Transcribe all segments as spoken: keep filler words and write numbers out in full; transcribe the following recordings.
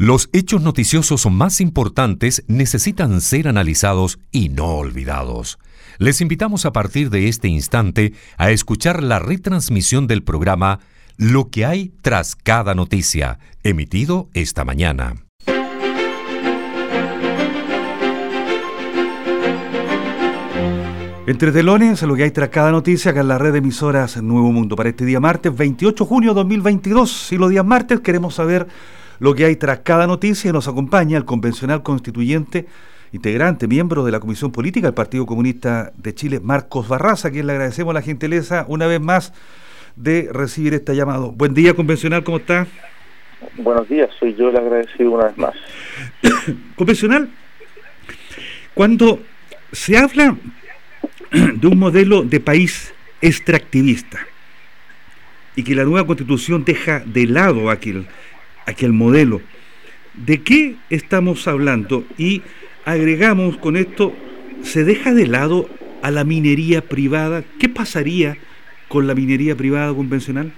Los hechos noticiosos más importantes necesitan ser analizados y no olvidados. Les invitamos a partir de este instante a escuchar la retransmisión del programa Lo que hay tras cada noticia, emitido esta mañana. Entre telones, lo que hay tras cada noticia, acá en la red de emisoras Nuevo Mundo. Para este día martes, veintiocho de junio de dos mil veintidós. Y los días martes queremos saber lo que hay tras cada noticia, y nos acompaña el convencional constituyente, integrante, miembro de la Comisión Política del Partido Comunista de Chile, Marcos Barraza, a quien le agradecemos la gentileza una vez más de recibir este llamado. Buen día, convencional, ¿cómo está? Buenos días, soy yo el agradecido una vez más. Convencional, cuando se habla de un modelo de país extractivista y que la nueva Constitución deja de lado aquel, aquel modelo, ¿de qué estamos hablando? Y agregamos con esto, ¿se deja de lado a la minería privada? ¿Qué pasaría con la minería privada convencional?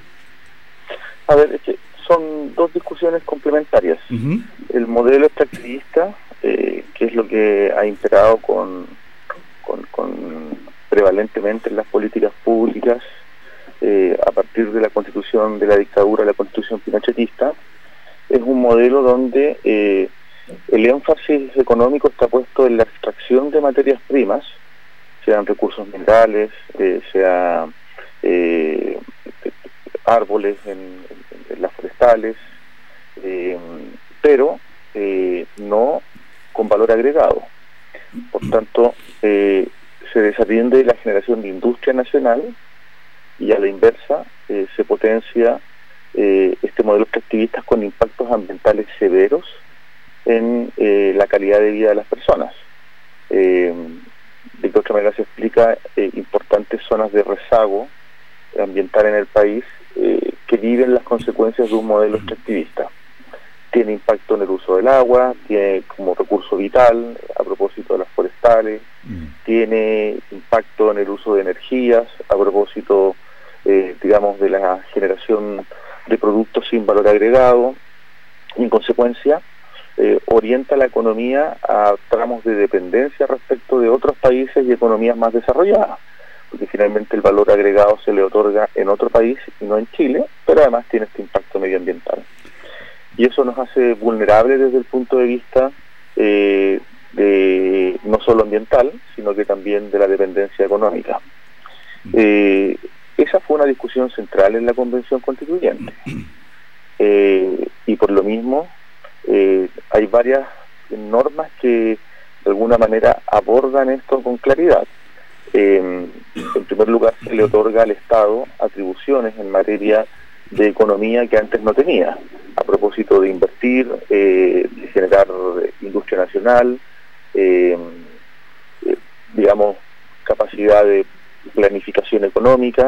A ver, es que son dos discusiones complementarias. Uh-huh. El modelo extractivista, eh, que es lo que ha imperado con, con, con prevalentemente en las políticas públicas eh, a partir de la constitución de la dictadura, la constitución pinochetista, es un modelo donde eh, el énfasis económico está puesto en la extracción de materias primas, sean recursos minerales, eh, sea eh, árboles en, en, en las forestales, eh, pero eh, no con valor agregado. Por tanto, eh, se desatiende la generación de industria nacional y a la inversa eh, se potencia eh, este modelo extractivista con impactos ambientales severos en eh, la calidad de vida de las personas. Eh, de otra manera se explica eh, importantes zonas de rezago ambiental en el país eh, que viven las consecuencias de un modelo extractivista. Tiene impacto en el uso del agua, tiene como recurso vital a propósito de las forestales, mm. tiene impacto en el uso de energías a propósito, eh, digamos, de la generación de productos sin valor agregado, y en consecuencia eh, orienta la economía a tramos de dependencia respecto de otros países y economías más desarrolladas, porque finalmente el valor agregado se le otorga en otro país y no en Chile, pero además tiene este impacto medioambiental. Y eso nos hace vulnerables desde el punto de vista eh, de no solo ambiental, sino que también de la dependencia económica. Eh, esa fue una discusión central en la Convención Constituyente. Eh, y por lo mismo, eh, hay varias normas que de alguna manera abordan esto con claridad. Eh, en primer lugar, se le otorga al Estado atribuciones en materia de economía que antes no tenía, a propósito de invertir, eh, de generar industria nacional, eh, eh, digamos, capacidad de planificación económica,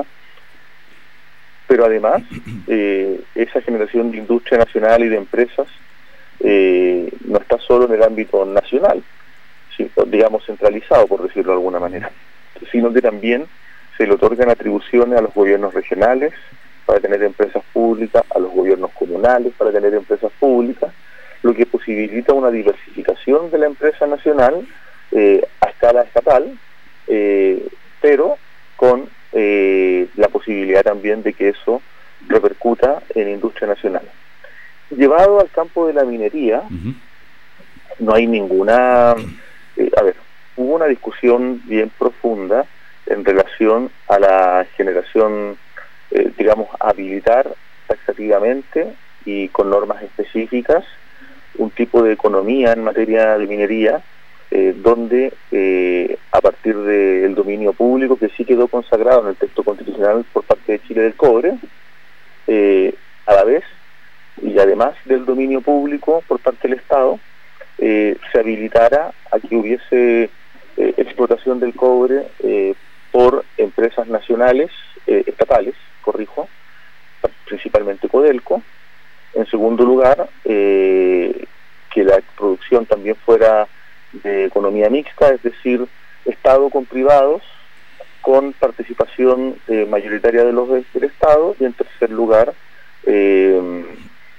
pero además eh, esa generación de industria nacional y de empresas eh, no está solo en el ámbito nacional, sí, digamos centralizado, por decirlo de alguna manera, sino que también se le otorgan atribuciones a los gobiernos regionales para tener empresas públicas, a los gobiernos comunales para tener empresas públicas, lo que posibilita una diversificación de la empresa nacional eh, a escala estatal, eh, pero con eh, la posibilidad también de que eso repercuta en industria nacional. Llevado al campo de la minería, uh-huh. no hay ninguna... Eh, a ver, hubo una discusión bien profunda en relación a la generación, eh, digamos, habilitar taxativamente y con normas específicas un tipo de economía en materia de minería, eh, donde eh, a partir del dominio público, que sí quedó consagrado en el texto constitucional por parte de Chile del cobre, eh, a la vez, y además del dominio público por parte del Estado, eh, se habilitara a que hubiese eh, explotación del cobre eh, por empresas nacionales, eh, estatales, corrijo, principalmente Codelco. En segundo lugar, eh, que la producción también fuera de economía mixta, es decir, Estado con privados, con participación eh, mayoritaria de los del Estado. Y en tercer lugar, eh,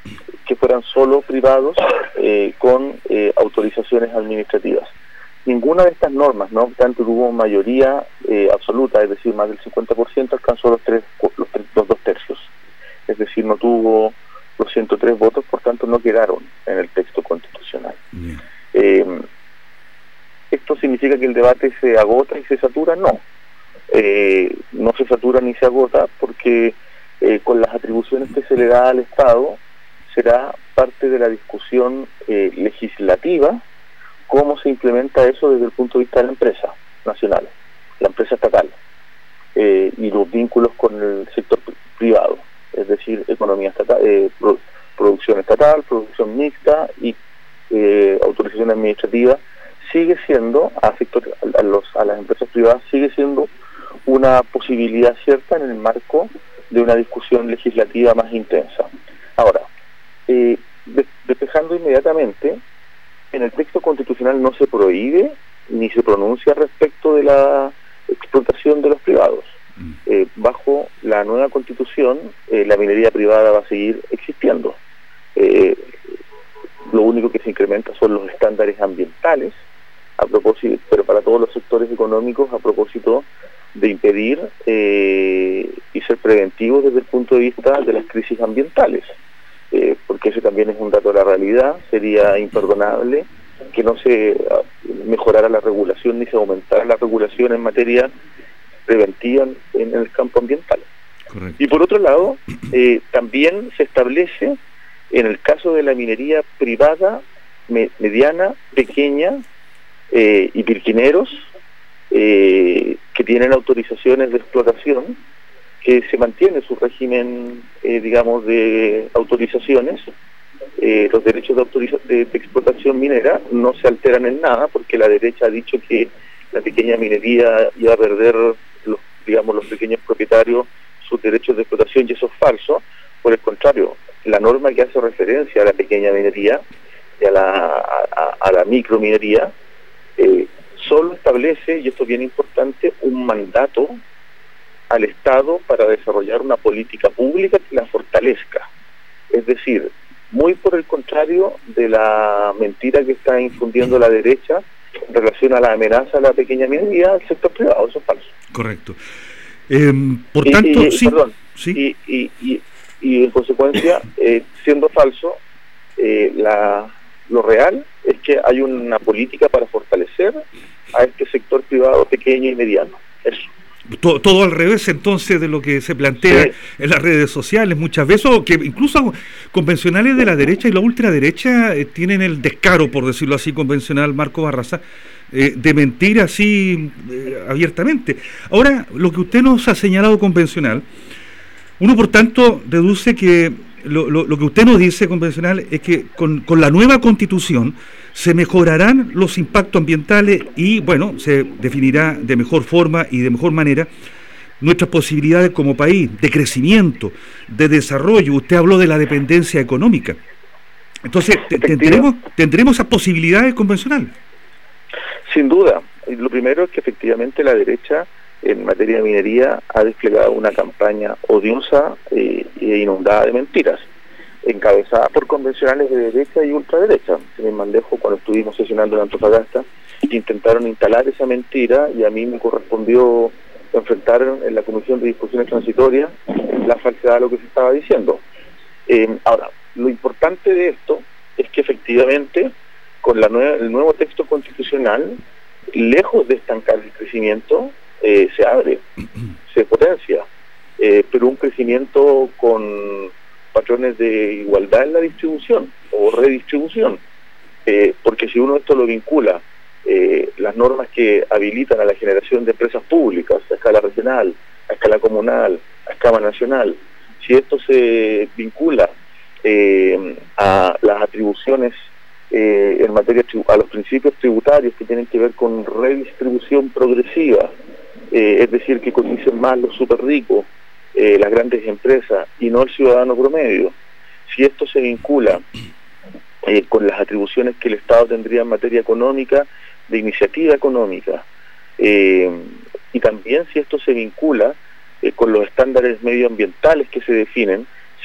que fueran solo privados eh, con eh, autorizaciones administrativas. Ninguna de estas normas, no obstante, tuvo mayoría eh, absoluta, es decir, más del cincuenta por ciento, alcanzó los, tres, los, tres, los dos tercios. Es decir, no tuvo los ciento tres votos, por tanto no quedaron en el texto constitucional. Yeah. Eh, ¿Esto significa que el debate se agota y se satura? No. Eh, no se satura ni se agota porque eh, con las atribuciones que se le da al Estado será parte de la discusión eh, legislativa cómo se implementa eso desde el punto de vista de la empresa nacional, la empresa estatal, eh, y los vínculos con el sector privado, es decir, economía estatal, eh, pro, producción estatal, producción mixta y eh, autorización administrativa, sigue siendo, a, sector, a, los, a las empresas privadas, sigue siendo una posibilidad cierta en el marco de una discusión legislativa más intensa. Ahora, eh, despejando inmediatamente, en el texto constitucional no se prohíbe ni se pronuncia respecto de la explotación de los privados. Eh, bajo la nueva constitución, eh, la minería privada va a seguir existiendo. Eh, lo único que se incrementa son los estándares ambientales, a propósito, pero para todos los sectores económicos, a propósito de impedir eh, y ser preventivos desde el punto de vista de las crisis ambientales. Eh, porque ese también es un dato de la realidad. Sería imperdonable que no se mejorara la regulación ni se aumentara la regulación en materia preventiva en, en el campo ambiental. Correcto. Y por otro lado, eh, también se establece en el caso de la minería privada, me, mediana, pequeña eh, y pirquineros eh, que tienen autorizaciones de explotación, que se mantiene su régimen, eh, digamos, de autorizaciones. Eh, los derechos de, autoriza de, de explotación minera no se alteran en nada, porque la derecha ha dicho que la pequeña minería iba a perder, los, digamos, los pequeños propietarios sus derechos de explotación, y eso es falso. Por el contrario, la norma que hace referencia a la pequeña minería y a la, a, a la microminería eh, solo establece, y esto es bien importante, un mandato al Estado para desarrollar una política pública que la fortalezca. Es decir, muy por el contrario de la mentira que está infundiendo la derecha en relación a la amenaza a la pequeña minería al sector privado. Eso es falso. Correcto. Eh, por tanto, y, y, sí, perdón, sí. Y, y, y, y en consecuencia, eh, siendo falso, eh, la, lo real es que hay una política para fortalecer a este sector privado pequeño y mediano. Eso. Todo, todo al revés entonces de lo que se plantea sí. en las redes sociales muchas veces, o que incluso convencionales de la derecha y la ultraderecha eh, tienen el descaro, por decirlo así, convencional, Marco Barraza, eh, de mentir así eh, abiertamente. Ahora, lo que usted nos ha señalado convencional, uno por tanto deduce que lo, lo, lo que usted nos dice convencional es que con, con la nueva constitución se mejorarán los impactos ambientales y, bueno, se definirá de mejor forma y de mejor manera nuestras posibilidades como país, de crecimiento, de desarrollo. Usted habló de la dependencia económica. Entonces, ¿tendremos, ¿tendremos esas posibilidades convencionales? Sin duda. Lo primero es que efectivamente la derecha en materia de minería ha desplegado una campaña odiosa eh, e inundada de mentiras, encabezada por convencionales de derecha y ultraderecha. En el Mandejo, cuando estuvimos sesionando en Antofagasta, intentaron instalar esa mentira y a mí me correspondió enfrentar en la Comisión de Discusiones Transitorias la falsedad de lo que se estaba diciendo. Eh, ahora, lo importante de esto es que efectivamente con la nueva, el nuevo texto constitucional, lejos de estancar el crecimiento, eh, se abre, se potencia, eh, pero un crecimiento con patrones de igualdad en la distribución o redistribución, eh, porque si uno esto lo vincula, eh, las normas que habilitan a la generación de empresas públicas a escala regional, a escala comunal, a escala nacional, si esto se vincula eh, a las atribuciones eh, en materia a los principios tributarios que tienen que ver con redistribución progresiva, eh, es decir, que coticen más los super ricos, Eh, las grandes empresas y no el ciudadano promedio, si esto se vincula eh, con las atribuciones que el Estado tendría en materia económica, de iniciativa económica, eh, y también si esto se vincula eh, con los estándares medioambientales que se definen,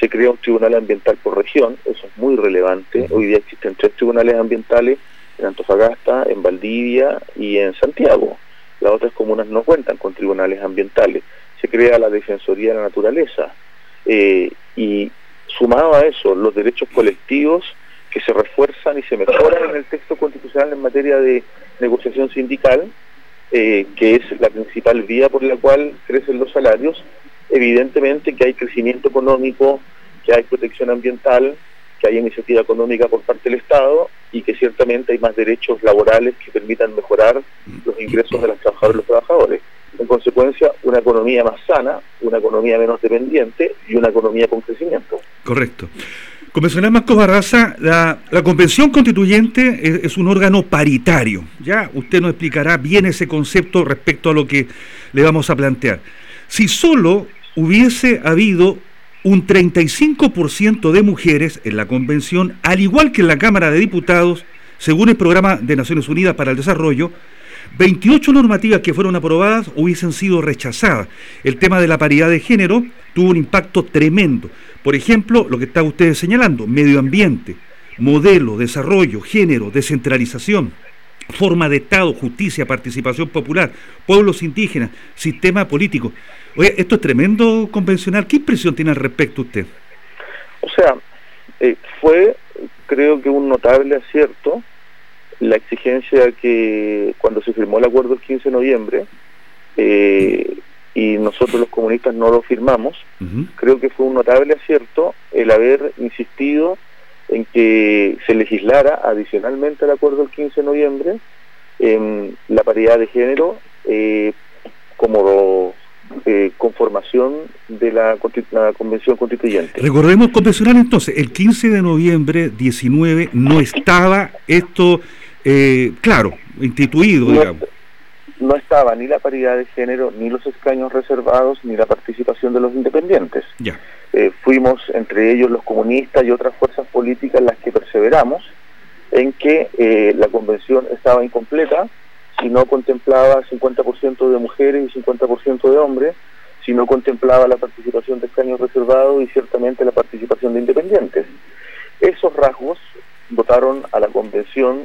se crea un tribunal ambiental por región, eso es muy relevante. Hoy día existen tres tribunales ambientales en Antofagasta, en Valdivia y en Santiago. Las otras comunas no cuentan con tribunales ambientales. Se crea la Defensoría de la Naturaleza. Eh, y sumado a eso, los derechos colectivos que se refuerzan y se mejoran en el texto constitucional en materia de negociación sindical, eh, que es la principal vía por la cual crecen los salarios. Evidentemente que hay crecimiento económico, que hay protección ambiental, que hay iniciativa económica por parte del Estado y que ciertamente hay más derechos laborales que permitan mejorar los ingresos de las trabajadoras y los trabajadores. En consecuencia, una economía más sana, una economía menos dependiente y una economía con crecimiento. Correcto. Convencional Marcos Barraza, la, la Convención Constituyente es, es un órgano paritario. Ya usted nos explicará bien ese concepto respecto a lo que le vamos a plantear. Si solo hubiese habido un treinta y cinco por ciento de mujeres en la Convención, al igual que en la Cámara de Diputados, según el Programa de Naciones Unidas para el Desarrollo, veintiocho normativas que fueron aprobadas hubiesen sido rechazadas. El tema de la paridad de género tuvo un impacto tremendo. Por ejemplo, lo que está usted señalando, medio ambiente, modelo, desarrollo, género, descentralización, forma de Estado, justicia, participación popular, pueblos indígenas, sistema político. Oye, esto es tremendo, convencional. ¿Qué impresión tiene al respecto usted? O sea, eh, fue, creo que un notable acierto la exigencia que cuando se firmó el acuerdo el quince de noviembre, eh, y nosotros los comunistas no lo firmamos, uh-huh. Creo que fue un notable acierto el haber insistido en que se legislara adicionalmente al acuerdo del quince de noviembre en la paridad de género eh, como eh, conformación de la, la Convención Constituyente. Recordemos, convencional, entonces, el quince de noviembre diecinueve no estaba esto, eh, claro, instituido, no, digamos. No estaba ni la paridad de género, ni los escaños reservados, ni la participación de los independientes. Ya. Eh, fuimos, entre ellos los comunistas y otras fuerzas políticas, las que perseveramos en que eh, la convención estaba incompleta si no contemplaba cincuenta por ciento de mujeres y cincuenta por ciento de hombres, si no contemplaba la participación de escaños reservados y ciertamente la participación de independientes. Esos rasgos dotaron a la convención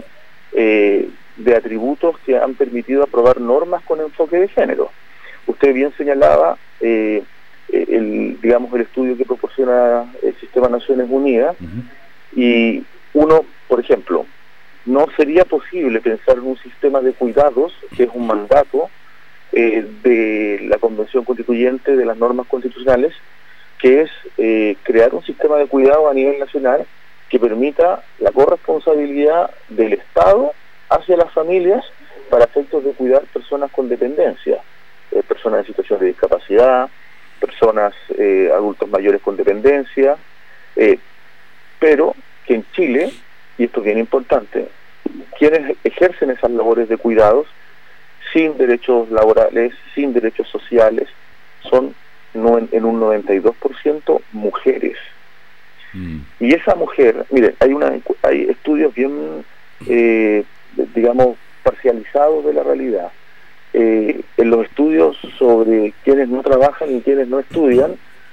eh, de atributos que han permitido aprobar normas con enfoque de género. Usted bien señalaba eh, el, digamos, el estudio que proporciona el Sistema de Naciones Unidas, uh-huh. Y uno, por ejemplo, no sería posible pensar en un sistema de cuidados, que es un mandato eh, de la Convención Constituyente, de las normas constitucionales, que es eh, crear un sistema de cuidado a nivel nacional que permita la corresponsabilidad del Estado hacia las familias para efectos de cuidar personas con dependencia, eh, personas en situación de discapacidad, personas, eh, adultos mayores con dependencia, eh, pero que en Chile, y esto es bien importante, quienes ejercen esas labores de cuidados sin derechos laborales, sin derechos sociales, son no en, en un noventa y dos por ciento mujeres. Mm. Y esa mujer, mire, hay una hay estudios bien, eh, digamos, parcializados de la realidad. Eh, en los estudios sobre quienes no trabajan y quienes no estudian,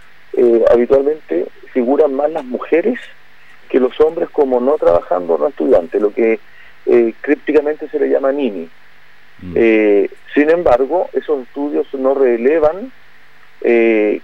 eh, habitualmente figuran más las mujeres que los hombres como no trabajando o no estudiantes, lo que eh, crípticamente se le llama Nini. Mm. Eh, sin embargo, esos estudios no relevan eh,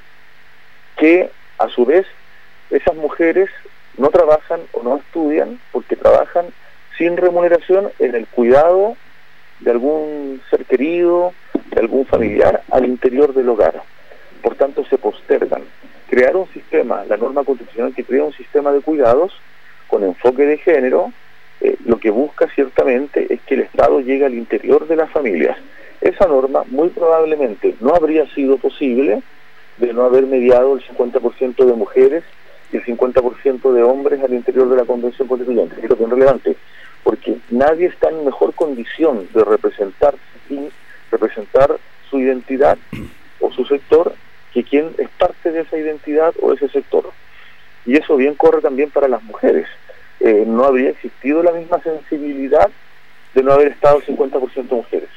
que a su vez esas mujeres no trabajan o no estudian porque trabajan sin remuneración en el cuidado de algún ser querido, de algún familiar al interior del hogar. Por tanto, se postergan. Crear un sistema, la norma constitucional que crea un sistema de cuidados con enfoque de género, eh, lo que busca ciertamente es que el Estado llegue al interior de las familias. Esa norma muy probablemente no habría sido posible de no haber mediado el cincuenta por ciento de mujeres y el cincuenta por ciento de hombres al interior de la Convención Constituyente. Esto es bien relevante, porque nadie está en mejor condición de representar y representar su identidad o su sector que quien es parte de esa identidad o ese sector. Y eso bien corre también para las mujeres. Eh, no habría existido la misma sensibilidad de no haber estado cincuenta por ciento mujeres.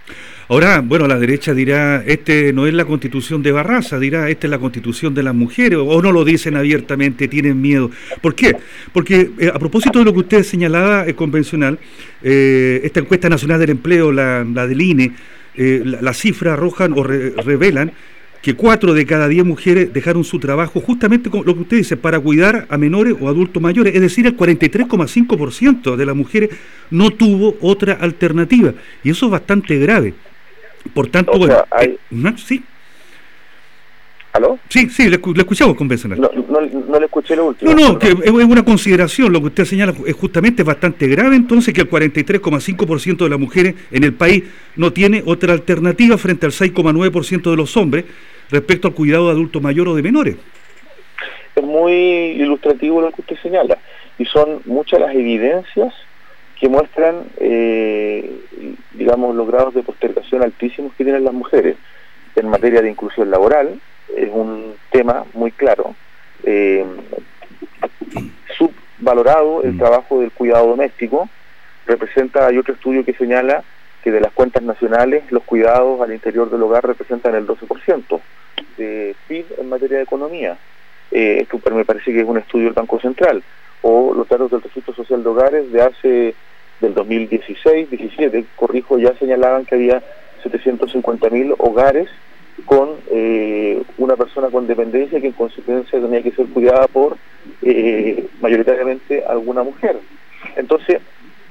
Ahora, bueno, la derecha dirá, este no es la Constitución de Barraza, dirá, esta es la Constitución de las mujeres, o no lo dicen abiertamente, tienen miedo. ¿Por qué? Porque eh, a propósito de lo que usted señalaba, es convencional, eh, esta encuesta nacional del empleo, la, la del I N E, eh, las la cifras arrojan o re, revelan que cuatro de cada diez mujeres dejaron su trabajo justamente con lo que usted dice, para cuidar a menores o adultos mayores, es decir, el cuarenta y tres coma cinco por ciento de las mujeres no tuvo otra alternativa, y eso es bastante grave. Por tanto, o sea, bueno, hay... eh, ¿no? ¿Sí? ¿Aló? Sí, sí, le, le escuchamos, convencional. No, no, no le escuché lo último. No, no, que es una consideración, lo que usted señala es justamente bastante grave, entonces, que el cuarenta y tres coma cinco por ciento de las mujeres en el país no tiene otra alternativa frente al seis coma nueve por ciento de los hombres respecto al cuidado de adultos mayores o de menores. Es muy ilustrativo lo que usted señala, y son muchas las evidencias que muestran, eh, digamos, los grados de postergación altísimos que tienen las mujeres. En materia de inclusión laboral, es un tema muy claro. Eh, subvalorado el trabajo del cuidado doméstico. Representa, hay otro estudio que señala que de las cuentas nacionales, los cuidados al interior del hogar representan el doce por ciento de P I B en materia de economía. Eh, esto me parece que es un estudio del Banco Central. O los datos del Registro Social de Hogares de hace del dos mil dieciséis diecisiete, corrijo, ya señalaban que había setecientos cincuenta mil hogares con eh, una persona con dependencia que en consecuencia tenía que ser cuidada por eh, mayoritariamente alguna mujer. Entonces,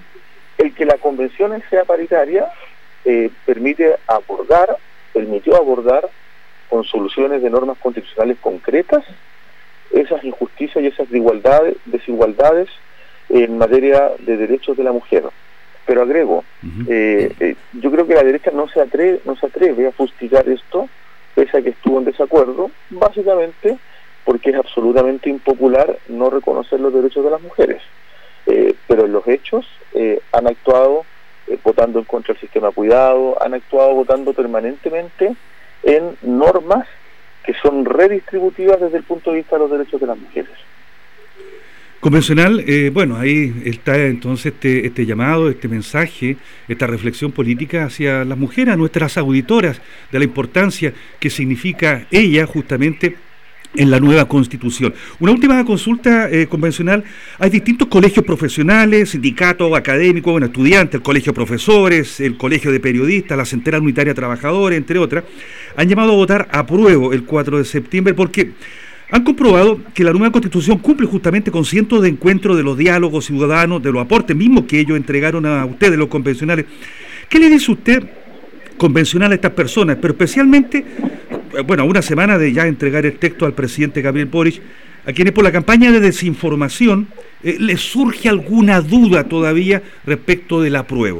el que la convención sea paritaria eh, permite abordar, permitió abordar con soluciones de normas constitucionales concretas esas injusticias y esas desigualdades, desigualdades en materia de derechos de la mujer. Pero agrego, uh-huh. eh, eh, yo creo que la derecha no se atreve, no se atreve a fustigar esto, pese a que estuvo en desacuerdo, básicamente porque es absolutamente impopular no reconocer los derechos de las mujeres. Eh, pero en los hechos eh, han actuado eh, votando en contra del sistema de cuidado, han actuado votando permanentemente en normas que son redistributivas desde el punto de vista de los derechos de las mujeres. Convencional, eh, bueno, ahí está entonces este, este llamado, este mensaje, esta reflexión política hacia las mujeres, a nuestras auditoras, de la importancia que significa ella justamente en la nueva Constitución. Una última consulta eh, convencional. Hay distintos colegios profesionales, sindicatos, académicos, bueno, estudiantes, el colegio de profesores, el colegio de periodistas, la Central Unitaria de Trabajadores, entre otras, han llamado a votar apruebo el cuatro de septiembre porque han comprobado que la nueva Constitución cumple justamente con cientos de encuentros de los diálogos ciudadanos, de los aportes mismos que ellos entregaron a ustedes, los convencionales. ¿Qué le dice usted, convencional, a estas personas? Pero especialmente, bueno, a una semana de ya entregar el texto al presidente Gabriel Boric, a quienes por la campaña de desinformación eh, les surge alguna duda todavía respecto del apruebo.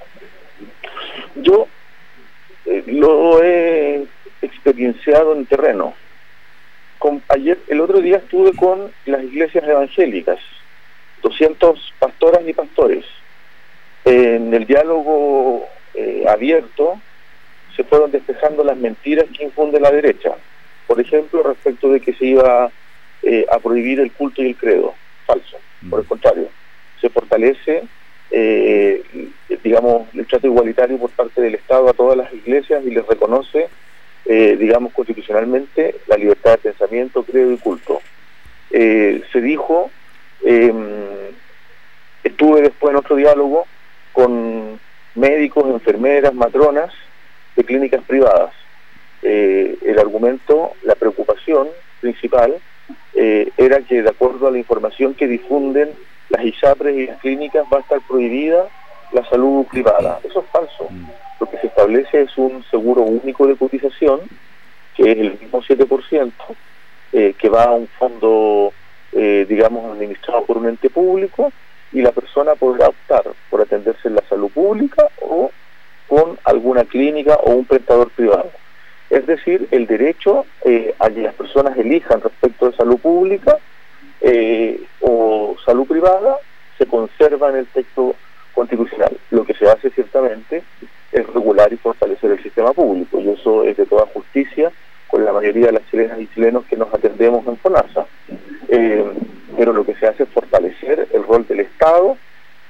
Yo eh, lo he experienciado en terreno. Con, ayer, el otro día estuve con las iglesias evangélicas, doscientos pastoras y pastores. En el diálogo eh, abierto se fueron despejando las mentiras que infunde la derecha. Por ejemplo, respecto de que se iba eh, a prohibir el culto y el credo. Falso. Por el contrario, se fortalece, eh, digamos, el trato igualitario por parte del Estado a todas las iglesias y les reconoce, eh, digamos, constitucionalmente la libertad de pensamiento, credo y culto. Eh, se dijo, eh, estuve después en otro diálogo con médicos, enfermeras, matronas de clínicas privadas. Eh, el argumento, la preocupación principal eh, era que de acuerdo a la información que difunden las ISAPRES y las clínicas va a estar prohibida la salud privada. Eso es falso. Lo que se establece es un seguro único de cotización, que es el mismo siete por ciento, eh, que va a un fondo, eh, digamos, administrado por un ente público, y la persona podrá optar por atenderse en la salud pública o con alguna clínica o un prestador privado. Es decir, el derecho eh, a que las personas elijan respecto de salud pública eh, o salud privada se conserva en el texto constitucional. Lo que se hace ciertamente es regular y fortalecer el sistema público, y eso es de toda justicia con la mayoría de las chilenas y chilenos que nos atendemos en FONASA. Eh, pero lo que se hace es fortalecer el rol del Estado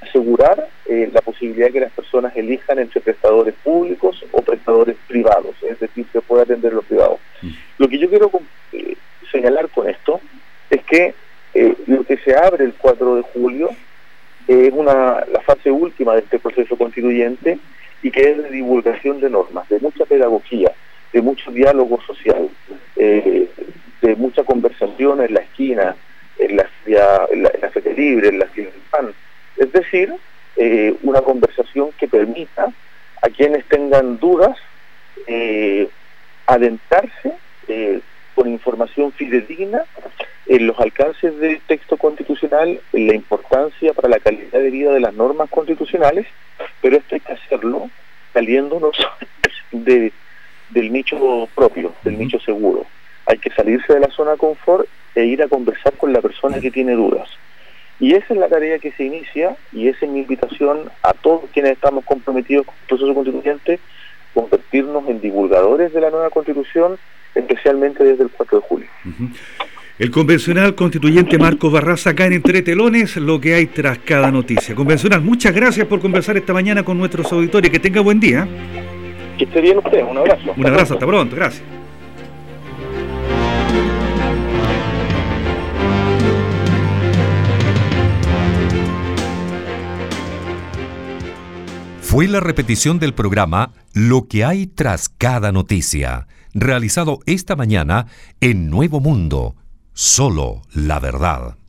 asegurar eh, la posibilidad de que las personas elijan entre prestadores públicos o prestadores privados, es decir, se puede atender los privados. Mm. Lo que yo quiero eh, señalar con esto es que eh, lo que se abre el cuatro de julio es una la fase última de este proceso constituyente y que es de divulgación de normas, de mucha pedagogía, de mucho diálogo social, eh, de mucha conversación en la esquina, en la feria, en la, en la feria libre, en la feria del pan. Es decir, eh, una conversación que permita a quienes tengan dudas eh, adentrarse eh, con información fidedigna en los alcances del texto constitucional, en la importancia para la calidad de vida de las normas constitucionales, pero esto hay que hacerlo saliéndonos de, del nicho propio, del nicho seguro. Hay que salirse de la zona de confort e ir a conversar con la persona que tiene dudas. Y esa es la tarea que se inicia, y esa es mi invitación a todos quienes estamos comprometidos con el proceso constituyente, convertirnos en divulgadores de la nueva Constitución, especialmente desde el cuatro de julio. Uh-huh. El convencional constituyente Marcos Barraza acá en Entre Telones, lo que hay tras cada noticia. Convencional, muchas gracias por conversar esta mañana con nuestros auditores. Que tenga buen día. Que esté bien usted. Un abrazo. Un abrazo, hasta pronto. Gracias. Fue la repetición del programa Lo que hay tras cada noticia, realizado esta mañana en Nuevo Mundo. Solo la verdad.